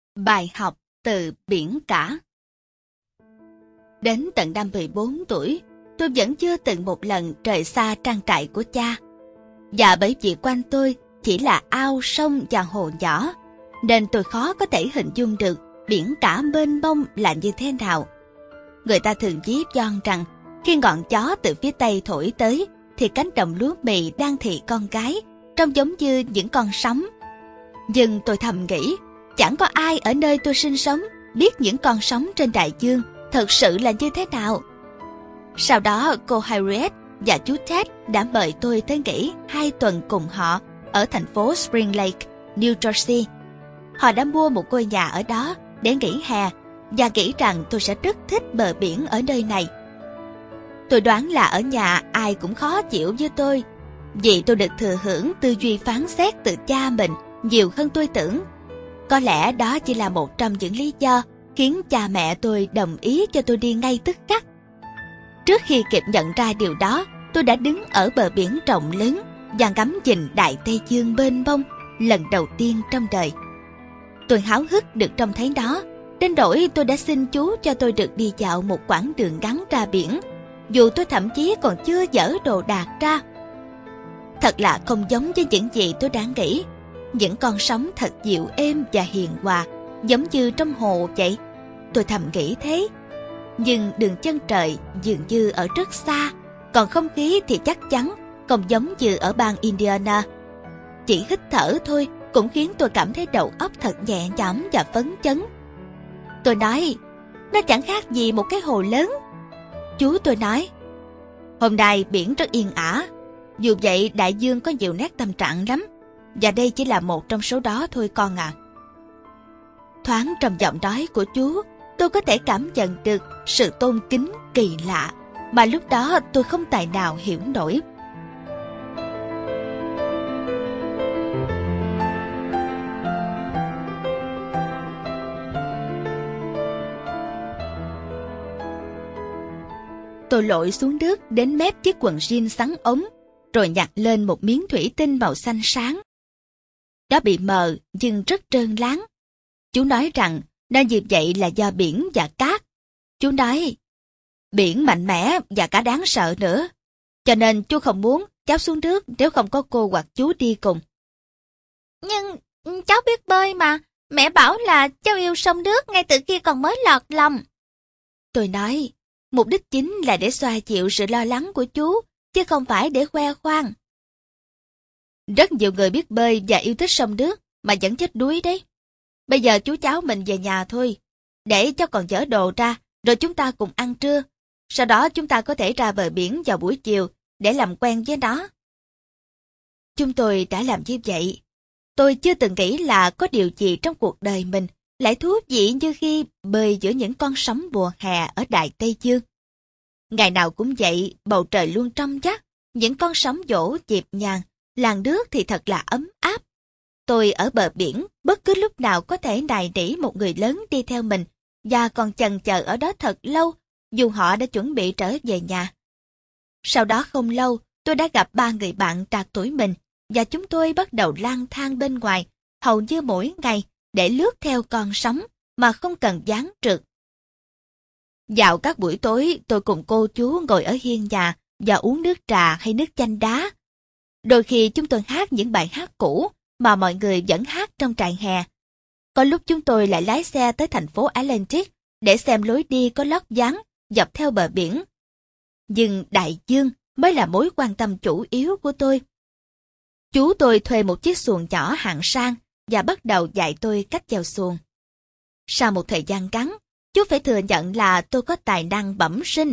Bài học từ biển cả. Đến tận năm 14 tuổi, tôi vẫn chưa từng một lần rời xa trang trại của cha. Và bởi vì quanh tôi chỉ là ao, sông và hồ nhỏ, nên tôi khó có thể hình dung được biển cả mênh mông là như thế nào. Người ta thường ví von rằng khi ngọn gió từ phía tây thổi tới thì cánh đồng lúa mì đang thị con gái, trông giống như những con sóng. Nhưng tôi thầm nghĩ, chẳng có ai ở nơi tôi sinh sống biết những con sóng trên đại dương thật sự là như thế nào. Sau đó cô Harriet và chú Ted đã mời tôi tới nghỉ 2 tuần cùng họ ở thành phố Spring Lake, New Jersey. Họ đã mua một ngôi nhà ở đó để nghỉ hè và nghĩ rằng tôi sẽ rất thích bờ biển ở nơi này. Tôi đoán là ở nhà ai cũng khó chịu với tôi, vì tôi được thừa hưởng tư duy phán xét từ cha mình nhiều hơn tôi tưởng. Có lẽ đó chỉ là một trong những lý do khiến cha mẹ tôi đồng ý cho tôi đi ngay tức khắc. Trước khi kịp nhận ra điều đó, tôi đã đứng ở bờ biển rộng lớn và ngắm nhìn đại Tây Dương mênh mông lần đầu tiên trong đời. Tôi háo hức được trông thấy nó, đến nỗi tôi đã xin chú cho tôi được đi dạo một quãng đường ngắn ra biển, dù tôi thậm chí còn chưa dỡ đồ đạc ra. Thật là không giống với những gì tôi đã nghĩ. Những con sóng thật dịu êm và hiền hòa, giống như trong hồ vậy. Tôi thầm nghĩ thế. Nhưng đường chân trời dường như ở rất xa, còn không khí thì chắc chắn không giống như ở bang Indiana. Chỉ hít thở thôi cũng khiến tôi cảm thấy đầu óc thật nhẹ nhõm và phấn chấn. Tôi nói, nó chẳng khác gì một cái hồ lớn. Chú tôi nói, hôm nay biển rất yên ả, dù vậy đại dương có nhiều nét tâm trạng lắm, và đây chỉ là một trong số đó thôi con à. Thoáng trong giọng nói của chú, tôi có thể cảm nhận được sự tôn kính kỳ lạ mà lúc đó tôi không tài nào hiểu nổi. Tôi lội xuống nước đến mép chiếc quần jean xắn ống, rồi nhặt lên một miếng thủy tinh màu xanh sáng. Nó bị mờ nhưng rất trơn láng. Chú nói rằng nó như vậy là do biển và cát. Chú nói, biển mạnh mẽ và cả đáng sợ nữa, cho nên chú không muốn cháu xuống nước nếu không có cô hoặc chú đi cùng. Nhưng cháu biết bơi mà, mẹ bảo là cháu yêu sông nước ngay từ khi còn mới lọt lòng. Tôi nói, mục đích chính là để xoa dịu sự lo lắng của chú, chứ không phải để khoe khoang. Rất nhiều người biết bơi và yêu thích sông nước mà vẫn chết đuối đấy. Bây giờ chú cháu mình về nhà thôi, để cháu còn dỡ đồ ra, rồi chúng ta cùng ăn trưa. Sau đó chúng ta có thể ra bờ biển vào buổi chiều để làm quen với nó. Chúng tôi đã làm như vậy. Tôi chưa từng nghĩ là có điều gì trong cuộc đời mình lại thú vị như khi bơi giữa những con sóng mùa hè ở đại Tây Dương. Ngày nào cũng vậy, bầu trời luôn trong vắt, những con sóng vỗ nhịp nhàng, làn nước thì thật là ấm áp. Tôi ở bờ biển, bất cứ lúc nào có thể nài nỉ một người lớn đi theo mình, và còn chần chờ ở đó thật lâu, dù họ đã chuẩn bị trở về nhà. Sau đó không lâu, tôi đã gặp 3 người bạn trạc tuổi mình, và chúng tôi bắt đầu lang thang bên ngoài, hầu như mỗi ngày, để lướt theo con sóng mà không cần ván trượt. Vào các buổi tối, tôi cùng cô chú ngồi ở hiên nhà và uống nước trà hay nước chanh đá. Đôi khi chúng tôi hát những bài hát cũ mà mọi người vẫn hát trong trại hè. Có lúc chúng tôi lại lái xe tới thành phố Atlantic để xem lối đi có lót ván dọc theo bờ biển. Nhưng đại dương mới là mối quan tâm chủ yếu của tôi. Chú tôi thuê một chiếc xuồng nhỏ hạng sang và bắt đầu dạy tôi cách chèo xuồng. Sau một thời gian ngắn, chú phải thừa nhận là tôi có tài năng bẩm sinh.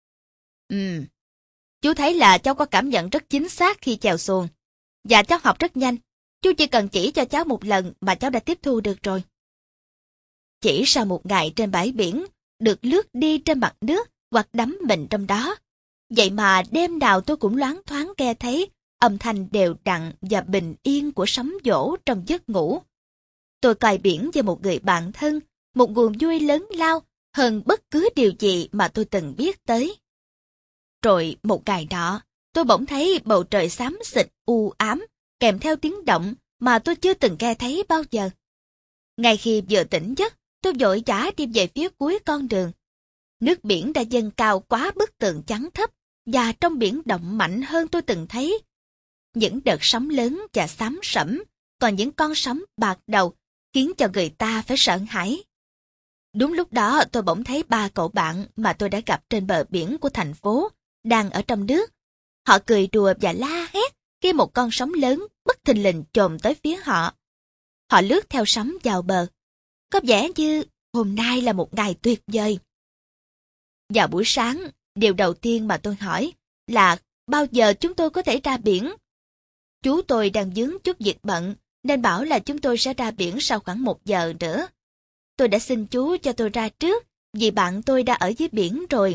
Chú thấy là cháu có cảm nhận rất chính xác khi chèo xuồng, và cháu học rất nhanh. Chú chỉ cần chỉ cho cháu một lần mà cháu đã tiếp thu được rồi. Chỉ sau một ngày trên bãi biển, được lướt đi trên mặt nước hoặc đắm mình trong đó. Vậy mà đêm nào tôi cũng loáng thoáng nghe thấy âm thanh đều đặn và bình yên của sóng vỗ trong giấc ngủ. Tôi coi biển như một người bạn thân, một nguồn vui lớn lao hơn bất cứ điều gì mà tôi từng biết tới. Rồi một ngày nọ, tôi bỗng thấy bầu trời xám xịt u ám, kèm theo tiếng động mà tôi chưa từng nghe thấy bao giờ. Ngay khi vừa tỉnh giấc, tôi vội vã đi về phía cuối con đường. Nước biển đã dâng cao quá bức tường chắn thấp, và trong biển động mạnh hơn tôi từng thấy. Những đợt sóng lớn và xám sẫm, còn những con sóng bạc đầu khiến cho người ta phải sợ hãi. Đúng lúc đó tôi bỗng thấy 3 cậu bạn mà tôi đã gặp trên bờ biển của thành phố đang ở trong nước. Họ cười đùa và la hét khi một con sóng lớn bất thình lình chồm tới phía họ. Họ lướt theo sóng vào bờ. Có vẻ như hôm nay là một ngày tuyệt vời. Vào buổi sáng, điều đầu tiên mà tôi hỏi là bao giờ chúng tôi có thể ra biển. Chú tôi đang vướng chút việc bận, nên bảo là chúng tôi sẽ ra biển sau khoảng 1 giờ nữa. Tôi đã xin chú cho tôi ra trước, vì bạn tôi đã ở dưới biển rồi.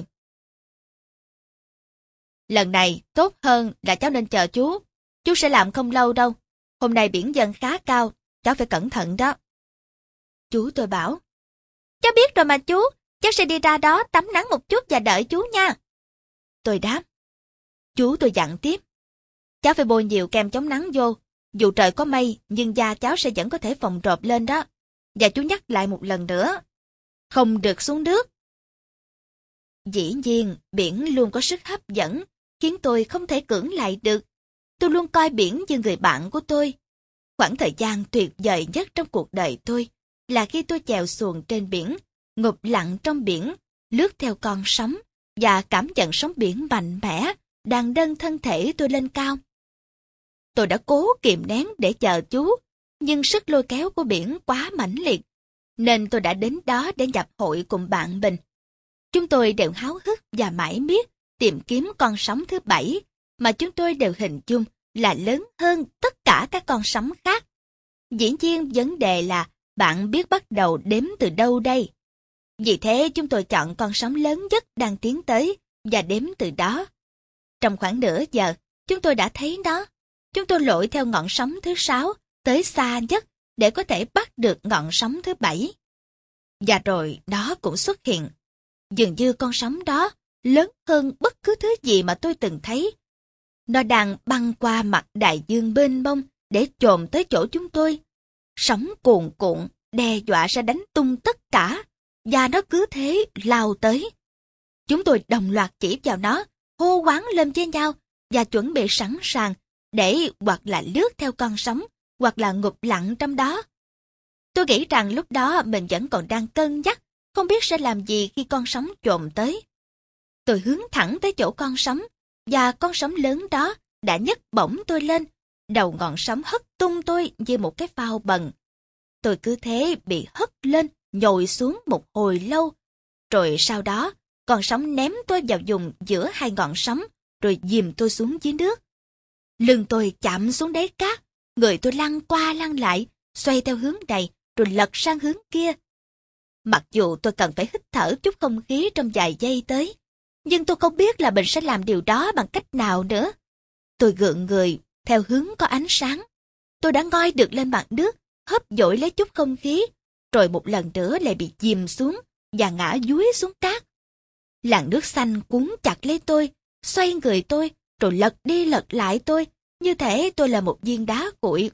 Lần này, tốt hơn là cháu nên chờ chú. Chú sẽ làm không lâu đâu. Hôm nay biển dâng khá cao, cháu phải cẩn thận đó. Chú tôi bảo. Cháu biết rồi mà chú, cháu sẽ đi ra đó tắm nắng một chút và đợi chú nha. Tôi đáp. Chú tôi dặn tiếp. Cháu phải bôi nhiều kem chống nắng vô. Dù trời có mây, nhưng da cháu sẽ vẫn có thể phồng rộp lên đó. Và chú nhắc lại một lần nữa. Không được xuống nước. Dĩ nhiên, biển luôn có sức hấp dẫn, khiến tôi không thể cưỡng lại được. Tôi luôn coi biển như người bạn của tôi. Khoảng thời gian tuyệt vời nhất trong cuộc đời tôi là khi tôi chèo xuồng trên biển, ngụp lặn trong biển, lướt theo con sóng và cảm nhận sóng biển mạnh mẽ đang nâng thân thể tôi lên cao. Tôi đã cố kìm nén để chờ chú, nhưng sức lôi kéo của biển quá mãnh liệt, nên tôi đã đến đó để nhập hội cùng bạn mình. Chúng tôi đều háo hức và mải miết tìm kiếm con sóng thứ 7, mà chúng tôi đều hình dung là lớn hơn tất cả các con sóng khác. Dĩ nhiên vấn đề là bạn biết bắt đầu đếm từ đâu đây. Vì thế chúng tôi chọn con sóng lớn nhất đang tiến tới và đếm từ đó. Trong khoảng nửa giờ, chúng tôi đã thấy nó. Chúng tôi lội theo ngọn sóng thứ 6 tới xa nhất để có thể bắt được ngọn sóng thứ 7. Và rồi nó cũng xuất hiện. Dường như con sóng đó lớn hơn bất cứ thứ gì mà tôi từng thấy. Nó đang băng qua mặt đại dương mênh mông để chồm tới chỗ chúng tôi. Sóng cuồn cuộn, đe dọa sẽ đánh tung tất cả, và nó cứ thế lao tới. Chúng tôi đồng loạt chỉ vào nó, hô hoán lên với nhau và chuẩn bị sẵn sàng để hoặc là lướt theo con sóng, hoặc là ngụp lặn trong đó. Tôi nghĩ rằng lúc đó mình vẫn còn đang cân nhắc, không biết sẽ làm gì khi con sóng chồm tới. Tôi hướng thẳng tới chỗ con sóng, và con sóng lớn đó đã nhấc bổng tôi lên. Đầu ngọn sóng hất tung tôi như một cái phao bần. Tôi cứ thế bị hất lên, nhồi xuống một hồi lâu. Rồi sau đó, con sóng ném tôi vào vùng giữa hai ngọn sóng, rồi dìm tôi xuống dưới nước. Lưng tôi chạm xuống đáy cát, người tôi lăn qua lăn lại, xoay theo hướng này, rồi lật sang hướng kia. Mặc dù tôi cần phải hít thở chút không khí trong vài giây tới, nhưng tôi không biết là mình sẽ làm điều đó bằng cách nào nữa. Tôi gượng người theo hướng có ánh sáng. Tôi đã ngoi được lên mặt nước, hớp dội lấy chút không khí, rồi một lần nữa lại bị chìm xuống và ngã dúi xuống cát. Làn nước xanh cuốn chặt lấy tôi, xoay người tôi, rồi lật đi lật lại tôi, như thể tôi là một viên đá cuội.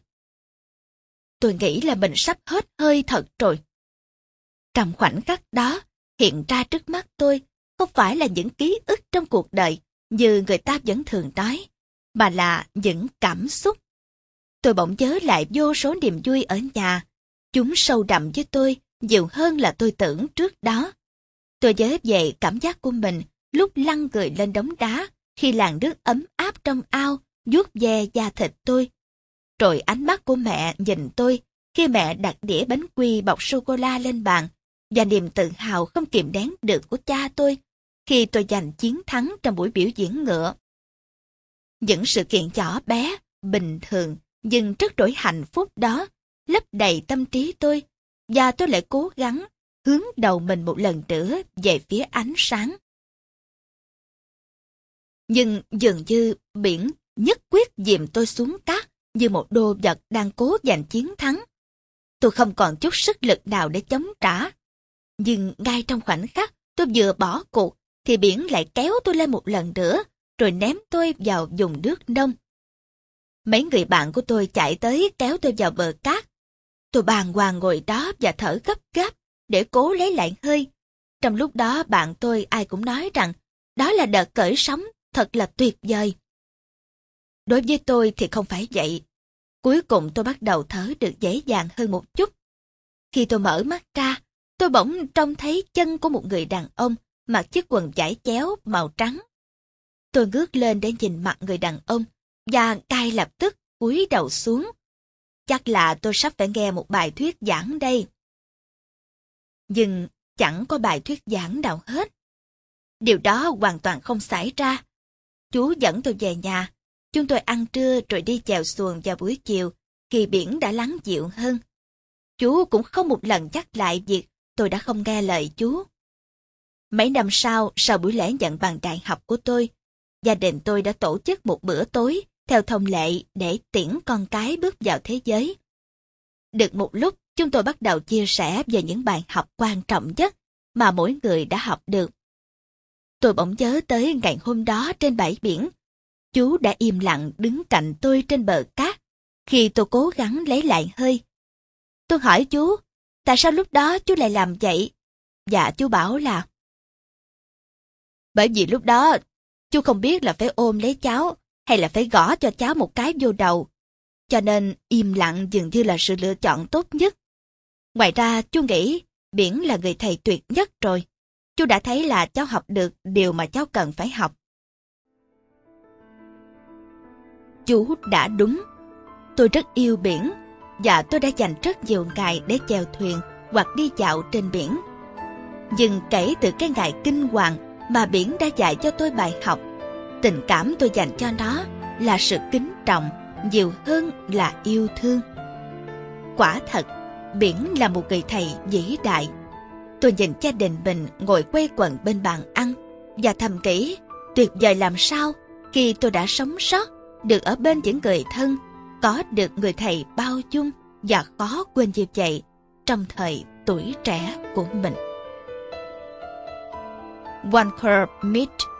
Tôi nghĩ là mình sắp hết hơi thật rồi. Trong khoảnh khắc đó, hiện ra trước mắt tôi không phải là những ký ức trong cuộc đời như người ta vẫn thường nói, mà là những cảm xúc. Tôi bỗng nhớ lại vô số niềm vui ở nhà. Chúng sâu đậm với tôi nhiều hơn là tôi tưởng trước đó. Tôi nhớ về cảm giác của mình lúc lăn người lên đống đá khi làn nước ấm áp trong ao vuốt ve da thịt tôi. Rồi ánh mắt của mẹ nhìn tôi khi mẹ đặt đĩa bánh quy bọc sô-cô-la lên bàn, và niềm tự hào không kìm nén được của cha tôi khi tôi giành chiến thắng trong buổi biểu diễn ngựa. Những sự kiện nhỏ bé, bình thường nhưng rất đổi hạnh phúc đó lấp đầy tâm trí tôi, và tôi lại cố gắng hướng đầu mình một lần nữa về phía ánh sáng. Nhưng dường như biển nhất quyết dìm tôi xuống cát như một đô vật đang cố giành chiến thắng. Tôi không còn chút sức lực nào để chống trả. Nhưng ngay trong khoảnh khắc tôi vừa bỏ cuộc thì biển lại kéo tôi lên một lần nữa, rồi ném tôi vào vùng nước nông. Mấy người bạn của tôi chạy tới kéo tôi vào bờ cát. Tôi bàng hoàng ngồi đó và thở gấp gáp để cố lấy lại hơi. Trong lúc đó bạn tôi ai cũng nói rằng đó là đợt cởi sóng thật là tuyệt vời. Đối với tôi thì không phải vậy. Cuối cùng tôi bắt đầu thở được dễ dàng hơn một chút. Khi tôi mở mắt ra, tôi bỗng trông thấy chân của một người đàn ông mặc chiếc quần vải chéo màu trắng. Tôi ngước lên để nhìn mặt người đàn ông và ngay lập tức cúi đầu xuống. Chắc là tôi sắp phải nghe một bài thuyết giảng đây. Nhưng chẳng có bài thuyết giảng nào hết. Điều đó hoàn toàn không xảy ra. Chú dẫn tôi về nhà. Chúng tôi ăn trưa rồi đi chèo xuồng vào buổi chiều, khi biển đã lắng dịu hơn. Chú cũng không một lần nhắc lại việc tôi đã không nghe lời chú. Mấy năm sau buổi lễ nhận bằng đại học của tôi, gia đình tôi đã tổ chức một bữa tối theo thông lệ để tiễn con cái bước vào thế giới. Được một lúc, chúng tôi bắt đầu chia sẻ về những bài học quan trọng nhất mà mỗi người đã học được. Tôi bỗng nhớ tới ngày hôm đó trên bãi biển. Chú đã im lặng đứng cạnh tôi trên bờ cát khi tôi cố gắng lấy lại hơi. Tôi hỏi chú, tại sao lúc đó chú lại làm vậy? Dạ chú bảo là bởi vì lúc đó chú không biết là phải ôm lấy cháu hay là phải gõ cho cháu một cái vô đầu. Cho nên im lặng dường như là sự lựa chọn tốt nhất. Ngoài ra chú nghĩ biển là người thầy tuyệt nhất rồi. Chú đã thấy là cháu học được điều mà cháu cần phải học. Chú đã đúng. Tôi rất yêu biển và tôi đã dành rất nhiều ngày để chèo thuyền hoặc đi dạo trên biển. Nhưng kể từ cái ngày kinh hoàng mà biển đã dạy cho tôi bài học, tình cảm tôi dành cho nó là sự kính trọng nhiều hơn là yêu thương. Quả thật, biển là một người thầy vĩ đại. Tôi nhìn gia đình mình ngồi quây quần bên bàn ăn và thầm nghĩ tuyệt vời làm sao khi tôi đã sống sót được ở bên những người thân, có được người thầy bao dung và khó quên như vậy trong thời tuổi trẻ của mình. Walter Mitty.